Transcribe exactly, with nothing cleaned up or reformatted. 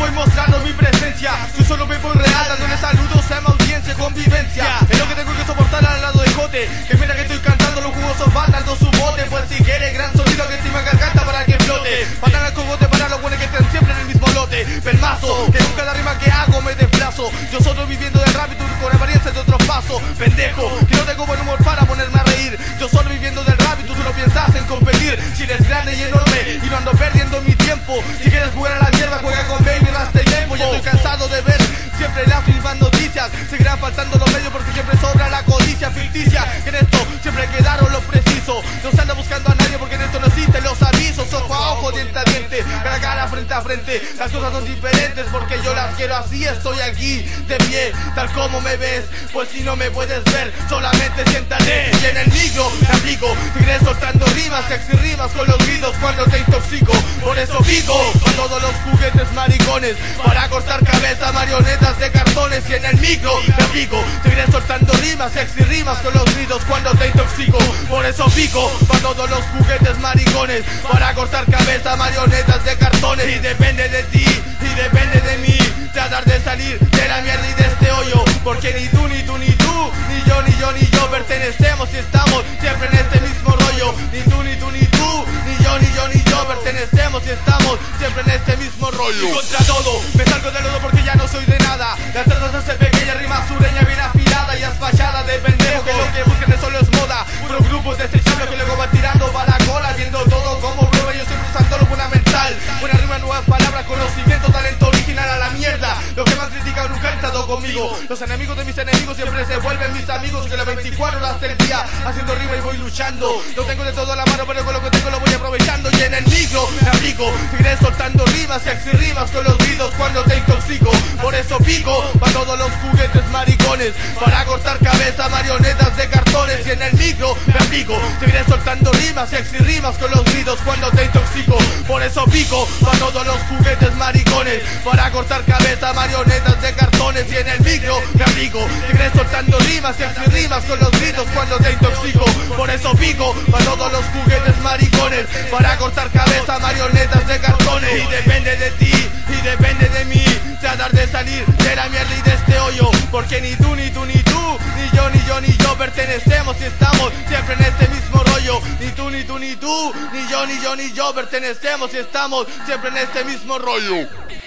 voy mostrando mi presencia. Yo solo vivo real, dándole saludos a mi audiencia, convivencia. Es lo que tengo que soportar al lado de Jote, que mira que estoy cantando, los jugosos van dando su bote. Pues si quiere gran sonido que encima garganta para que flote. Matan al cogote para los buenos que estén siempre en el mismo lote. Pelmazo, que nunca la rima que hago me desplazo. Yo solo viviendo del rap y tú con apariencia de otro paso. Pendejo, que no tengo buen humor para ponerme a reír. Yo solo viviendo del rap y tú solo piensas en competir. Chile es grande y enorme y no ando perdiendo mi tiempo. Si quieres jugar a la mierda, juega con Baby Rasta y Lembo. Ya estoy cansado de ver siempre las mismas noticias. Seguirán faltando los medios porque siempre sobra la codicia ficticia. Que en esto siempre quedaron los precisos. No se anda buscando a nadie porque en esto no existen los avisos. Ojo a ojo, diente a diente, cara a cara, frente a frente. Las cosas son diferentes porque yo las quiero así. Estoy aquí de pie, tal como me ves. Pues si no me puedes ver, solamente siéntate. Y en el micro me aplico, seguiré soltando rimas, sexy rimas con los gritos cuando te intoxico. Por eso pico a todos los juguetes maricones para cortar cabeza, marionetas de cartones. Y en el micro me aplico, seguiré soltando rimas, sexy rimas con los gritos cuando te intoxico. Por eso pico a todos los juguetes maricones para cortar cabeza, marionetas de cartones. Y depende de ti, y depende de mí, tratar de salir de la mierda y de este hoyo. Porque ni tú, ni tú, ni tú, ni yo, ni yo, ni yo pertenecemos y estamos siempre en este mismo rollo. Ni tú, ni tú, ni tú, ni yo, ni yo, ni yo pertenecemos y estamos siempre en este mismo rollo. Y contra todo, me salgo del lodo porque ya no soy de nada. La trata de hacer pequeña, rima sureña bien afilada y asfallada de pendejo. Que lo que buscan es solo es moda, puro grupos desechables que luego van tirando para la cola, viendo todo como prueba. Yo siempre usando lo fundamental, buena rima, nuevas palabras, conocimiento, talento original a la mierda. Los que más critican nunca han estado conmigo. Los enemigos de mis enemigos siempre se vuelven mis amigos. Que las veinticuatro horas del día haciendo rima y voy luchando. No tengo de todo a la mano, pero con lo que tengo lo voy aprovechando. Y en el micro me aplico, seguiré soltando rimas, sexy rimas con los gritos cuando te intoxico. Por eso pico para todos los juguetes maricones para cortar cabeza, marionetas de cartones. Y en el micro me aplico, seguiré soltando rimas, sexy rimas con los gritos cuando te intoxico. Por eso pico para todos los juguetes maricones para cortar cabeza, marionetas de cartones. Y en el micro me aplico, seguiré soltando rimas, sexy rimas con los gritos cuando te intoxico. Por eso pico para todos los juguetes maricones para cortar cabeza, marionetas de cartones. Y depende de ti, y depende de mí, tratar de salir de la mierda y de este hoyo. Porque ni tú, ni tú, ni tú, ni yo, ni yo, ni yo pertenecemos y estamos siempre en este mismo rollo. Ni tú, ni tú, ni tú, ni yo, ni yo, ni yo pertenecemos y estamos siempre en este mismo rollo.